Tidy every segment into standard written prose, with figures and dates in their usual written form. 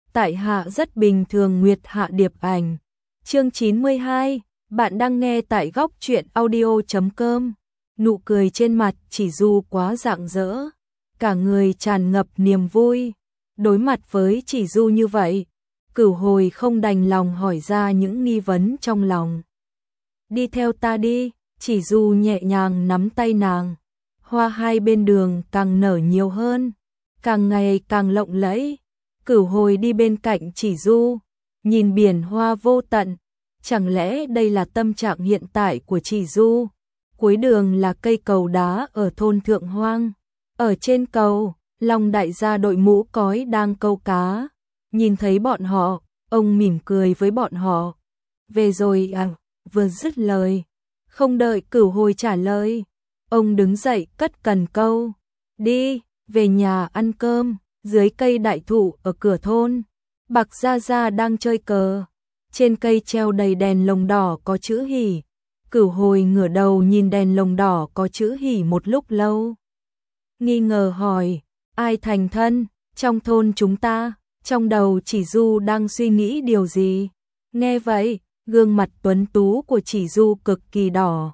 tại hạ rất bình thường. Nguyệt Hạ Điệp Ảnh. Chương 92, bạn đang nghe tại góc truyện audio.com. Nụ cười trên mặt Chỉ Du quá rạng rỡ, cả người tràn ngập niềm vui. Đối mặt với Chỉ Du như vậy, Cửu Hồi không đành lòng hỏi ra những nghi vấn trong lòng. Đi theo ta đi. Chỉ Du nhẹ nhàng nắm tay nàng. Hoa hai bên đường càng nở nhiều hơn, càng ngày càng lộng lẫy. Cửu Hồi đi bên cạnh Chỉ Du, nhìn biển hoa vô tận. Chẳng lẽ đây là tâm trạng hiện tại của Chỉ Du? Cuối đường là cây cầu đá ở thôn Thượng Hoang. Ở trên cầu, Long đại gia đội mũ cói đang câu cá. Nhìn thấy bọn họ, ông mỉm cười với bọn họ. Về rồi à? Vừa dứt lời, không đợi Cửu Hồi trả lời, ông đứng dậy cất cần câu. Đi, về nhà ăn cơm. Dưới cây đại thụ ở cửa thôn, Bạc Gia Gia đang chơi cờ. Trên cây treo đầy đèn lồng đỏ có chữ hỉ. Cửu Hồi ngửa đầu nhìn đèn lồng đỏ có chữ hỉ một lúc lâu. Nghi ngờ hỏi, ai thành thân? Trong thôn chúng ta. Trong đầu Chỉ Du đang suy nghĩ điều gì? Nghe vậy, gương mặt tuấn tú của Chỉ Du cực kỳ đỏ.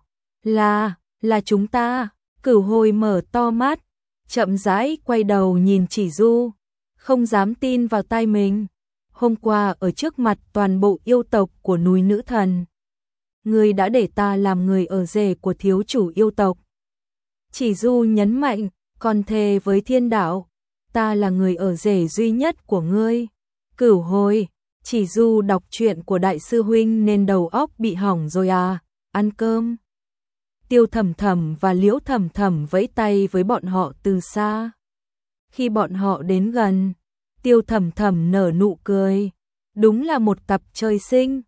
Là chúng ta. Cửu Hồi mở to mắt, chậm rãi quay đầu nhìn Chỉ Du, không dám tin vào tai mình. Hôm qua ở trước mặt toàn bộ yêu tộc của núi Nữ Thần, ngươi đã để ta làm người ở rể của thiếu chủ yêu tộc. Chỉ Du nhấn mạnh, còn thề với thiên đạo, ta là người ở rể duy nhất của ngươi. Cửu Hồi, Chỉ Du đọc truyện của đại sư huynh nên đầu óc bị hỏng rồi à? Ăn cơm. Tiêu Thẩm Thẩm và Liễu Thẩm Thẩm vẫy tay với bọn họ từ xa. Khi bọn họ đến gần, Tiêu Thẩm Thẩm nở nụ cười. Đúng là một cặp trời sinh.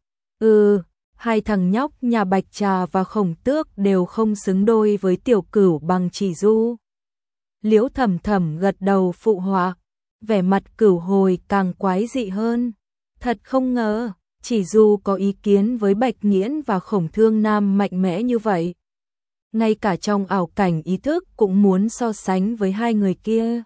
Hai thằng nhóc nhà Bạch Trà và Khổng Tước đều không xứng đôi với Tiểu Cửu bằng Chỉ Du. Liễu Thẩm Thẩm gật đầu phụ họa, vẻ mặt Cửu Hồi càng quái dị hơn. Thật không ngờ, Chỉ Du có ý kiến với Bạch Nghiễn và Khổng Thương Nam mạnh mẽ như vậy. Ngay cả trong ảo cảnh ý thức cũng muốn so sánh với hai người kia.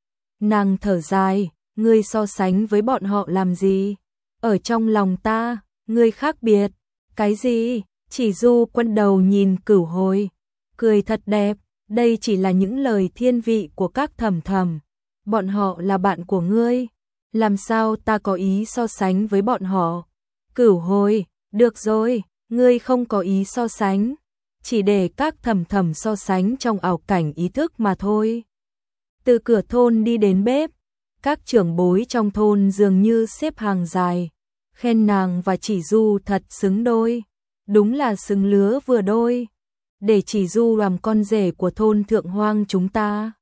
Nàng thở dài, ngươi so sánh với bọn họ làm gì? Ở trong lòng ta, ngươi khác biệt. Cái gì? Chỉ Du quay đầu nhìn Cửu Hồi, cười thật đẹp. Đây chỉ là những lời thiên vị của các Thẩm Thẩm. Bọn họ là bạn của ngươi. Làm sao ta có ý so sánh với bọn họ? Cửu Hồi, được rồi, ngươi không có ý so sánh. Chỉ để các Thẩm Thẩm so sánh trong ảo cảnh ý thức mà thôi. Từ cửa thôn đi đến bếp, các trưởng bối trong thôn dường như xếp hàng dài, khen nàng và Chỉ Du thật xứng đôi. Đúng là xứng lứa vừa đôi. Để Chỉ Du làm con rể của thôn Thượng Hoang chúng ta.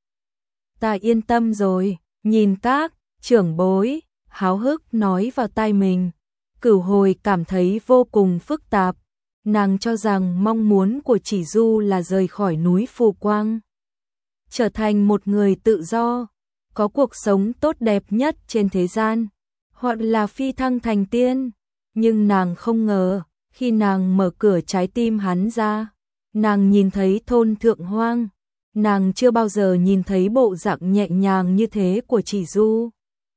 Ta yên tâm rồi. Nhìn các trưởng bối háo hức nói vào tai mình, Cửu Hồi cảm thấy vô cùng phức tạp. Nàng cho rằng mong muốn của Chỉ Du là rời khỏi núi Phù Quang, trở thành một người tự do, có cuộc sống tốt đẹp nhất trên thế gian, hoặc là phi thăng thành tiên. Nhưng nàng không ngờ, khi nàng mở cửa trái tim hắn ra, nàng nhìn thấy thôn Thượng Hoang. Nàng chưa bao giờ nhìn thấy bộ dạng nhẹ nhàng như thế của Chỉ Du.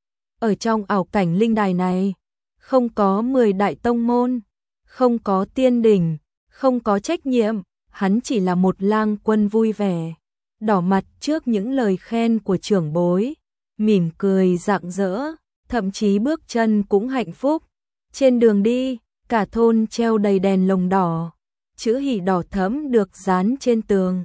Ở trong ảo cảnh linh đài này, không có 10 đại tông môn, không có tiên đỉnh, không có trách nhiệm, hắn chỉ là một lang quân vui vẻ, đỏ mặt trước những lời khen của trưởng bối, mỉm cười rạng rỡ, thậm chí bước chân cũng hạnh phúc. Trên đường đi, cả thôn treo đầy đèn lồng đỏ, chữ hỉ đỏ thẫm được dán trên tường,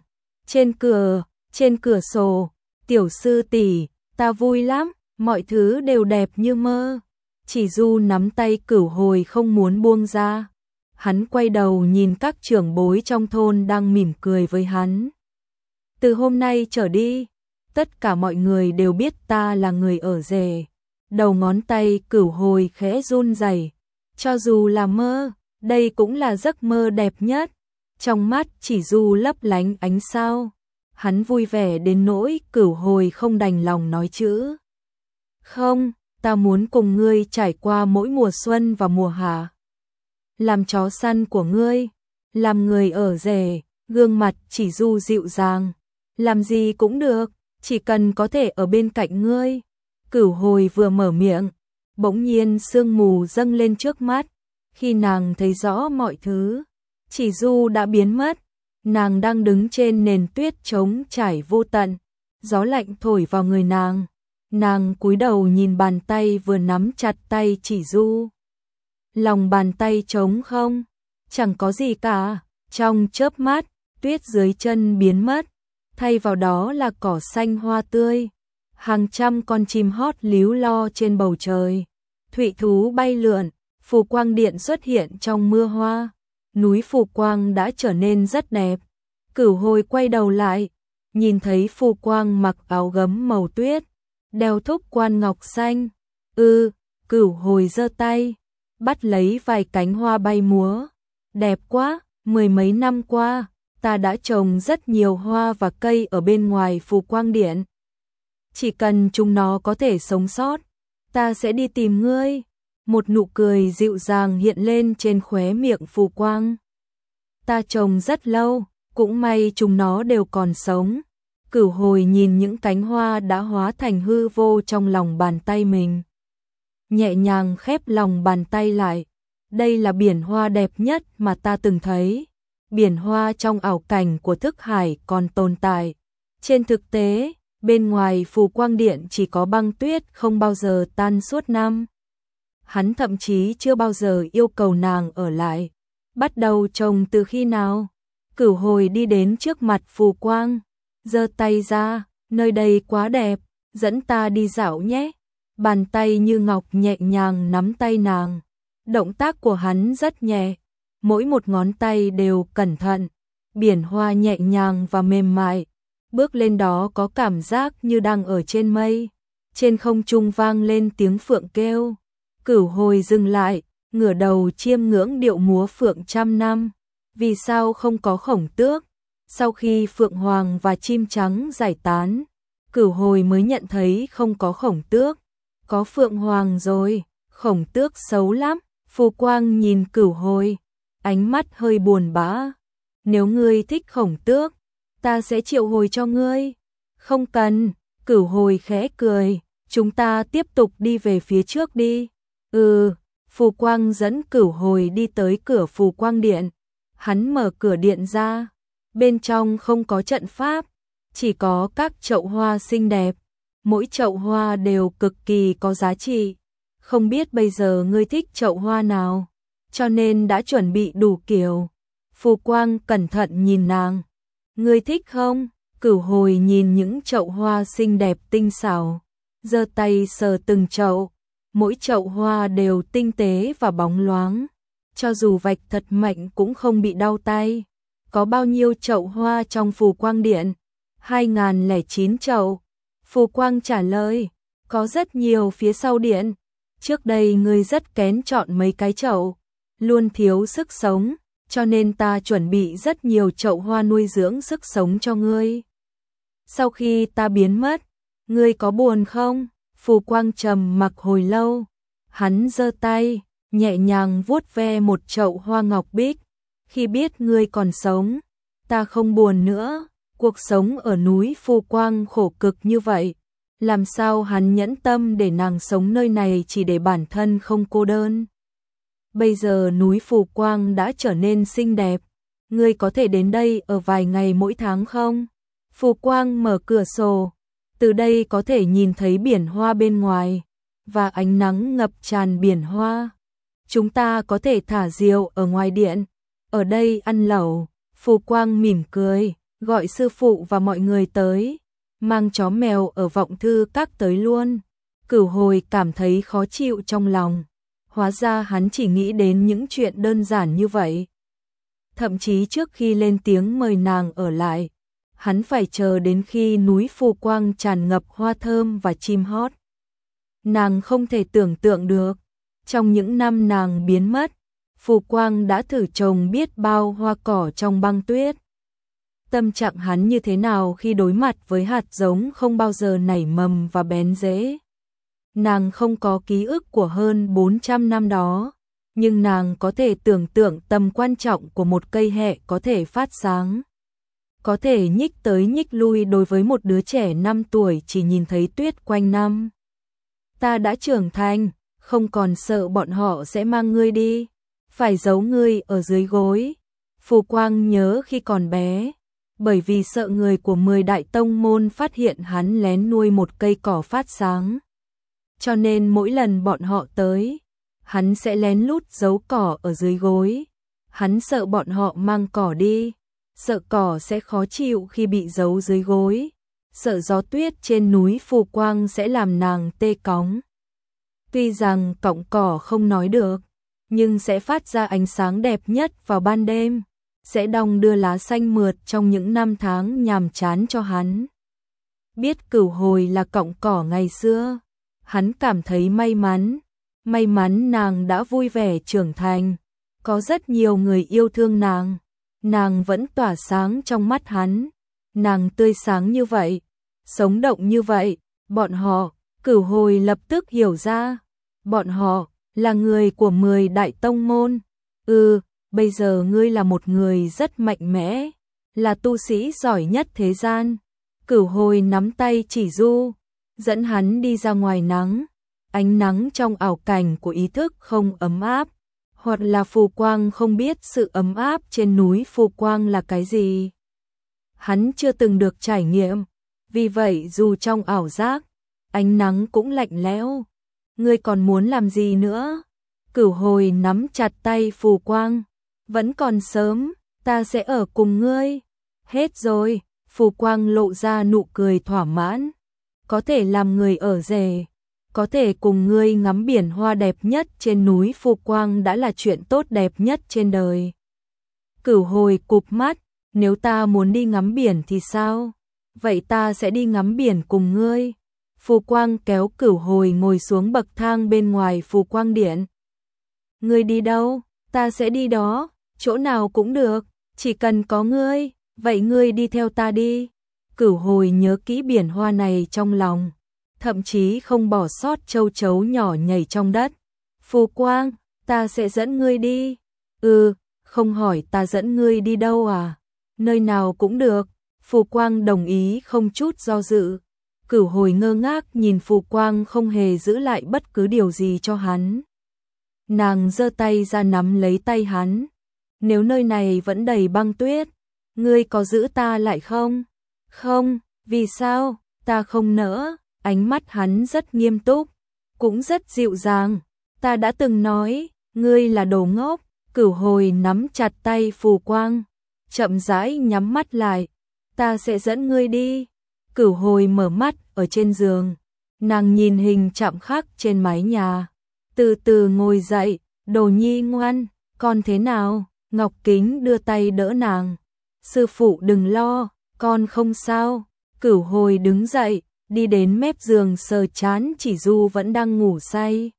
trên cửa sổ. Tiểu sư tỷ, ta vui lắm, mọi thứ đều đẹp như mơ. Chỉ Du nắm tay Cửu Hồi không muốn buông ra. Hắn quay đầu nhìn các trưởng bối trong thôn đang mỉm cười với hắn. Từ hôm nay trở đi, tất cả mọi người đều biết ta là người ở rể. Đầu ngón tay Cửu Hồi khẽ run rẩy. Cho dù là mơ, đây cũng là giấc mơ đẹp nhất. Trong mắt Chỉ Du lấp lánh ánh sao. Hắn vui vẻ đến nỗi Cửu Hồi không đành lòng nói chữ. Không, ta muốn cùng ngươi trải qua mỗi mùa xuân và mùa hạ. Làm chó săn của ngươi, làm người ở rể. Gương mặt Chỉ Du dịu dàng. Làm gì cũng được, chỉ cần có thể ở bên cạnh ngươi. Cửu Hồi vừa mở miệng, bỗng nhiên sương mù dâng lên trước mắt, khi nàng thấy rõ mọi thứ, chỉ du đã biến mất, nàng đang đứng trên nền tuyết trống trải vô tận, gió lạnh thổi vào người nàng cúi đầu nhìn bàn tay vừa nắm chặt tay chỉ du. Lòng bàn tay trống không, chẳng có gì cả, trong chớp mắt, tuyết dưới chân biến mất, thay vào đó là cỏ xanh hoa tươi, hàng trăm con chim hót líu lo trên bầu trời, thụy thú bay lượn, phù quang điện xuất hiện trong mưa hoa, núi phù quang đã trở nên rất đẹp. Cửu Hồi quay đầu lại, nhìn thấy phù quang mặc áo gấm màu tuyết, đeo thúc quan ngọc xanh. Cửu Hồi giơ tay, bắt lấy vài cánh hoa bay múa. Đẹp quá, mười mấy năm qua, ta đã trồng rất nhiều hoa và cây ở bên ngoài phù quang điện. Chỉ cần chúng nó có thể sống sót, ta sẽ đi tìm ngươi. Một nụ cười dịu dàng hiện lên trên khóe miệng phù quang. Ta trồng rất lâu, cũng may chúng nó đều còn sống. Cửu Hồi nhìn những cánh hoa đã hóa thành hư vô trong lòng bàn tay mình, nhẹ nhàng khép lòng bàn tay lại. Đây là biển hoa đẹp nhất mà ta từng thấy. Biển hoa trong ảo cảnh của thức hải còn tồn tại. Trên thực tế, bên ngoài phù quang điện chỉ có băng tuyết không bao giờ tan suốt năm. Hắn thậm chí chưa bao giờ yêu cầu nàng ở lại. Bắt đầu trồng từ khi nào? Cửu Hồi đi đến trước mặt phù quang, giơ tay ra, nơi đây quá đẹp, dẫn ta đi dạo nhé. Bàn tay như ngọc nhẹ nhàng nắm tay nàng. Động tác của hắn rất nhẹ, mỗi một ngón tay đều cẩn thận. Biển hoa nhẹ nhàng và mềm mại, bước lên đó có cảm giác như đang ở trên mây. Trên không trung vang lên tiếng phượng kêu. Cửu Hồi dừng lại, ngửa đầu chiêm ngưỡng điệu múa phượng trăm năm. Vì sao không có khổng tước? Sau khi phượng hoàng và chim trắng giải tán, Cửu Hồi mới nhận thấy không có khổng tước. Có phượng hoàng rồi, khổng tước xấu lắm. Phù quang nhìn Cửu Hồi, ánh mắt hơi buồn bã. Nếu ngươi thích khổng tước, ta sẽ triệu hồi cho ngươi. Không cần, Cửu Hồi khẽ cười, chúng ta tiếp tục đi về phía trước đi. Phù quang dẫn Cửu Hồi đi tới cửa phù quang điện. Hắn mở cửa điện ra, bên trong không có trận pháp, chỉ có các chậu hoa xinh đẹp. Mỗi chậu hoa đều cực kỳ có giá trị. Không biết bây giờ ngươi thích chậu hoa nào, cho nên đã chuẩn bị đủ kiểu. Phù quang cẩn thận nhìn nàng. Ngươi thích không? Cửu Hồi nhìn những chậu hoa xinh đẹp tinh xảo, giơ tay sờ từng chậu. Mỗi chậu hoa đều tinh tế và bóng loáng, cho dù vạch thật mạnh cũng không bị đau tay. Có bao nhiêu chậu hoa trong phù quang điện? 2009 chậu. Phù quang trả lời, có rất nhiều phía sau điện. Trước đây ngươi rất kén chọn mấy cái chậu, luôn thiếu sức sống, cho nên ta chuẩn bị rất nhiều chậu hoa nuôi dưỡng sức sống cho ngươi. Sau khi ta biến mất, ngươi có buồn không? Phù quang trầm mặc hồi lâu, hắn giơ tay, nhẹ nhàng vuốt ve một chậu hoa ngọc bích. Khi biết ngươi còn sống, ta không buồn nữa. Cuộc sống ở núi phù quang khổ cực như vậy, làm sao hắn nhẫn tâm để nàng sống nơi này chỉ để bản thân không cô đơn. Bây giờ núi phù quang đã trở nên xinh đẹp, ngươi có thể đến đây ở vài ngày mỗi tháng không? Phù quang mở cửa sổ, từ đây có thể nhìn thấy biển hoa bên ngoài, và ánh nắng ngập tràn biển hoa. Chúng ta có thể thả diều ở ngoài điện, ở đây ăn lẩu. Phù quang mỉm cười, gọi sư phụ và mọi người tới, mang chó mèo ở vọng thư các tới luôn. Cửu Hồi cảm thấy khó chịu trong lòng, hóa ra hắn chỉ nghĩ đến những chuyện đơn giản như vậy. Thậm chí trước khi lên tiếng mời nàng ở lại, hắn phải chờ đến khi núi phù quang tràn ngập hoa thơm và chim hót. Nàng không thể tưởng tượng được, trong những năm nàng biến mất, phù quang đã thử trồng biết bao hoa cỏ trong băng tuyết. Tâm trạng hắn như thế nào khi đối mặt với hạt giống không bao giờ nảy mầm và bén rễ. Nàng không có ký ức của hơn 400 năm đó, nhưng nàng có thể tưởng tượng tầm quan trọng của một cây hẹ có thể phát sáng. Có thể nhích tới nhích lui đối với một đứa trẻ 5 tuổi chỉ nhìn thấy tuyết quanh năm. Ta đã trưởng thành, không còn sợ bọn họ sẽ mang ngươi đi, phải giấu ngươi ở dưới gối. Phù Quang nhớ khi còn bé, bởi vì sợ người của 10 đại tông môn phát hiện hắn lén nuôi một cây cỏ phát sáng. Cho nên mỗi lần bọn họ tới, hắn sẽ lén lút giấu cỏ ở dưới gối. Hắn sợ bọn họ mang cỏ đi, sợ cỏ sẽ khó chịu khi bị giấu dưới gối, sợ gió tuyết trên núi Phù Quang sẽ làm nàng tê cóng. Tuy rằng cọng cỏ không nói được, nhưng sẽ phát ra ánh sáng đẹp nhất vào ban đêm, sẽ đong đưa lá xanh mượt trong những năm tháng nhàm chán cho hắn. Biết Cửu Hồi là cọng cỏ ngày xưa, hắn cảm thấy may mắn nàng đã vui vẻ trưởng thành, có rất nhiều người yêu thương nàng vẫn tỏa sáng trong mắt hắn, nàng tươi sáng như vậy, sống động như vậy, bọn họ, Cửu Hồi lập tức hiểu ra, bọn họ là người của 10 đại tông môn. Bây giờ ngươi là một người rất mạnh mẽ, là tu sĩ giỏi nhất thế gian. Cửu Hồi nắm tay Chỉ Du, dẫn hắn đi ra ngoài nắng, ánh nắng trong ảo cảnh của ý thức không ấm áp, hoặc là Phù Quang không biết sự ấm áp trên núi Phù Quang là cái gì. Hắn chưa từng được trải nghiệm, vì vậy dù trong ảo giác, ánh nắng cũng lạnh lẽo. Ngươi còn muốn làm gì nữa? Cửu Hồi nắm chặt tay Phù Quang, vẫn còn sớm, ta sẽ ở cùng ngươi. Hết rồi, Phù Quang lộ ra nụ cười thỏa mãn, có thể làm người ở rể, có thể cùng ngươi ngắm biển hoa đẹp nhất trên núi Phù Quang đã là chuyện tốt đẹp nhất trên đời. Cửu Hồi cụp mắt, nếu ta muốn đi ngắm biển thì sao? Vậy ta sẽ đi ngắm biển cùng ngươi. Phù Quang kéo Cửu Hồi ngồi xuống bậc thang bên ngoài Phù Quang Điện. Ngươi đi đâu? Ta sẽ đi đó, chỗ nào cũng được, chỉ cần có ngươi, vậy ngươi đi theo ta đi. Cửu Hồi nhớ kỹ biển hoa này trong lòng, thậm chí không bỏ sót châu chấu nhỏ nhảy trong đất. Phù Quang, ta sẽ dẫn ngươi đi. Không hỏi ta dẫn ngươi đi đâu à? Nơi nào cũng được. Phù Quang đồng ý không chút do dự. Cửu Hồi ngơ ngác nhìn Phù Quang không hề giữ lại bất cứ điều gì cho hắn. Nàng giơ tay ra nắm lấy tay hắn. Nếu nơi này vẫn đầy băng tuyết, ngươi có giữ ta lại không? Không, vì sao? Ta không nỡ. Ánh mắt hắn rất nghiêm túc, cũng rất dịu dàng. Ta đã từng nói, ngươi là đồ ngốc. Cửu Hồi nắm chặt tay Phù Quang, chậm rãi nhắm mắt lại. Ta sẽ dẫn ngươi đi. Cửu Hồi mở mắt ở trên giường, nàng nhìn hình chạm khắc trên mái nhà, từ từ ngồi dậy. Đồ nhi ngoan, con thế nào? Ngọc Kính đưa tay đỡ nàng. Sư phụ đừng lo, con không sao. Cửu Hồi đứng dậy, đi đến mép giường sờ chán Chỉ Du vẫn đang ngủ say.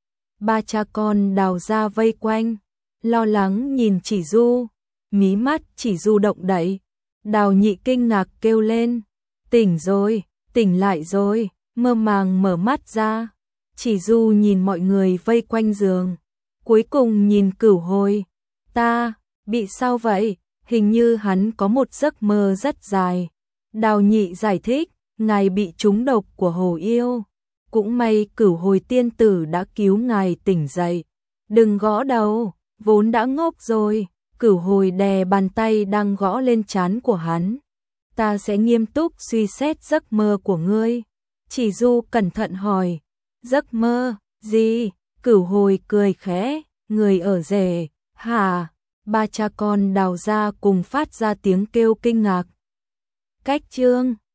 Ba cha con Đào ra vây quanh, lo lắng nhìn Chỉ Du, mí mắt Chỉ Du động đậy. Đào Nhị kinh ngạc kêu lên, tỉnh rồi, tỉnh lại rồi, mơ màng mở mắt ra. Chỉ Du nhìn mọi người vây quanh giường, cuối cùng nhìn Cửu Hồi. Ta, bị sao vậy? Hình như hắn có một giấc mơ rất dài. Đào Nhị giải thích, ngài bị trúng độc của hồ yêu. Cũng may Cửu Hồi tiên tử đã cứu ngài tỉnh dậy. Đừng gõ đầu, vốn đã ngốc rồi. Cửu Hồi đè bàn tay đang gõ lên trán của hắn. Ta sẽ nghiêm túc suy xét giấc mơ của ngươi. Chỉ Du cẩn thận hỏi, giấc mơ, gì? Cửu Hồi cười khẽ, người ở rể, hả? Ba cha con Đào ra cùng phát ra tiếng kêu kinh ngạc. Cách chương